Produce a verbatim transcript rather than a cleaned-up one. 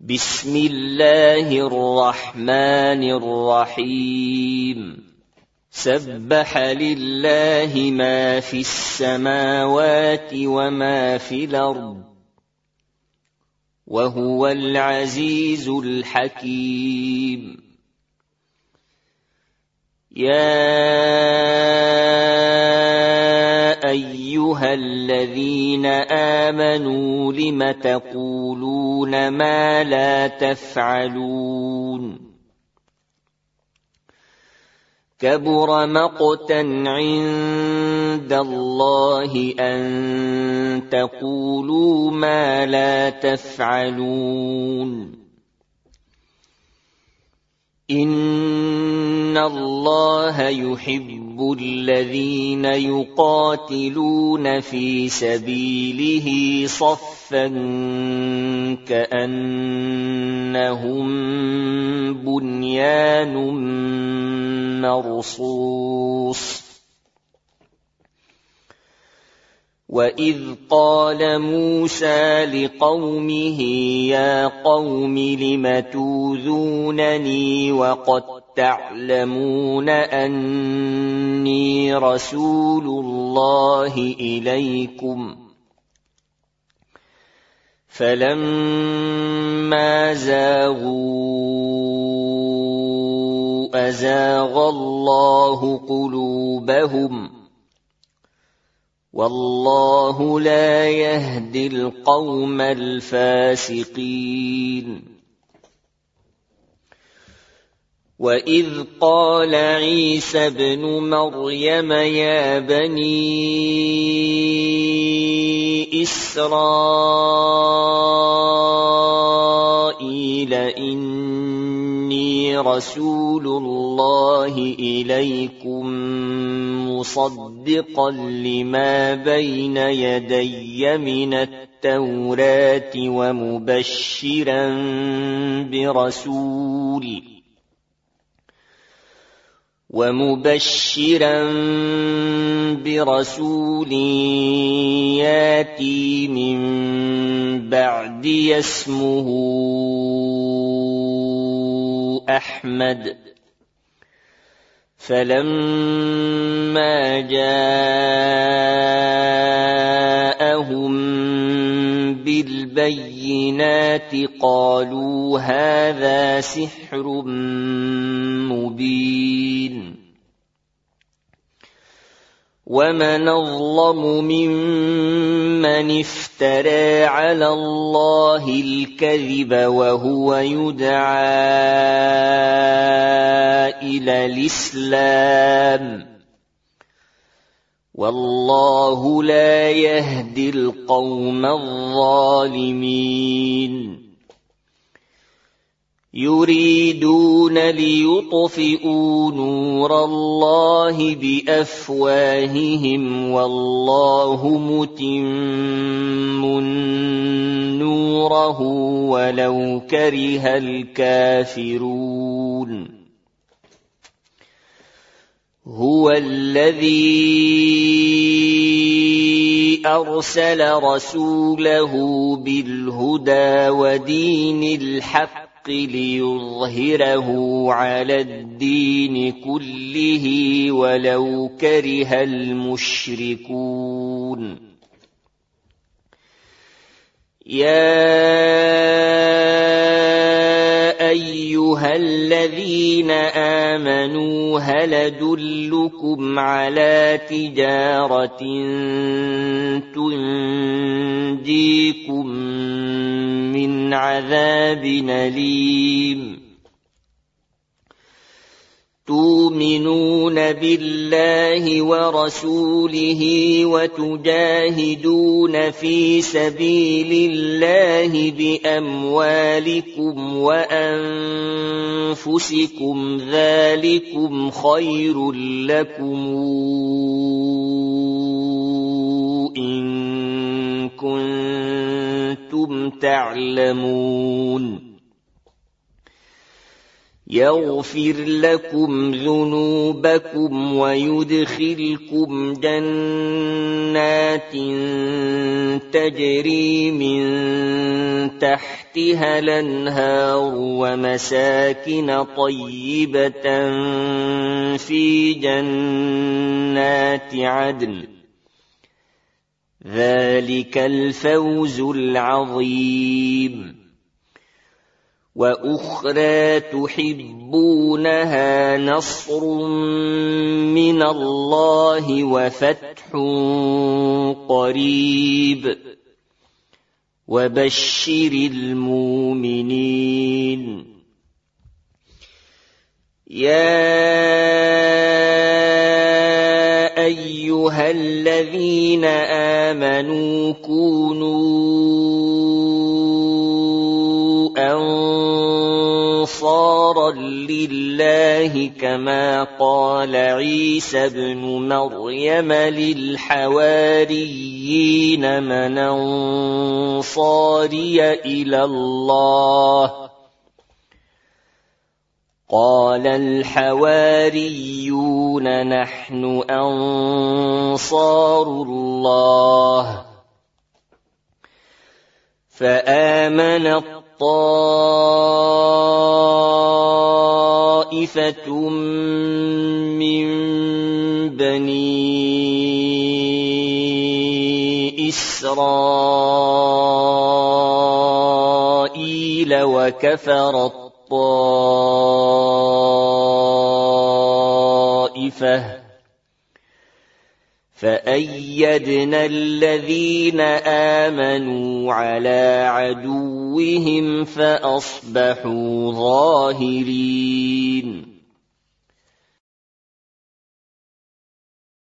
بسم الله الرحمن الرحيم سبح لله ما في السماوات وما في الأرض وهو العزيز الحكيم. يا أيها الذين آمنوا لم تقولون ما لا تفعلون كبر مقتا عند الله أن تقولوا ما لا تفعلون. إن الله يحب الذين يقاتلون في سبيله صفا كأنهم بنيان مرصوص. وإذ قال موسى لقومه يا قوم لم توذونني وقد تعلمون أني رسول الله إليكم فلما زاغوا أزاغ الله قلوبهم والله لا يهدي القوم الفاسقين. وإذ قال عيسى ابن مريم يا بني إسرائيل إني رسول الله إليكم مصدقا لما بين يدي من التوراة ومبشرا برسول ومبشرا برسول ياتي من بعدي اسمه أحمد. فلما جاءهم بالبينات قالوا هذا سحر مبين. ومن أظلم ممن افترى على الله الكذب وهو يدعى إلى الإسلام والله لا يهدي القوم الظالمين. يريدون ليطفئوا نور الله بأفواههم والله متم نوره ولو كره الكافرون. هو الذي أرسل رسوله بالهدى ودين الحق ليظهره على الدين كله ولو كره المشركون. يا أيها الذين آمنوا هل أدلكم على تجارة تنجيكم من عذاب أليم تؤمنون بالله ورسوله وتجاهدون في سبيل الله بأموالكم وأنفسكم ذلكم خير لكم إن كنتم تعلمون. يغفر لكم ذنوبكم ويدخلكم جنات تجري من تحتها الأنهار ومساكن طيبة في جنات عدن ذلك الفوز العظيم وأخرى تحبونها نصر من الله وفتح قريب وبشر المؤمنين يا أيها الذين آمنوا كونوا أنصارا لله كما قال عيسى ابن مريم للحواريين من أنصاري إلى الله قال الحواريون نحن أنصار الله فآمنت طائفة من بني إسرائيل وكفرت طائفة فأيدنا الذين آمنوا على عدوهم فأصبحوا ظاهرين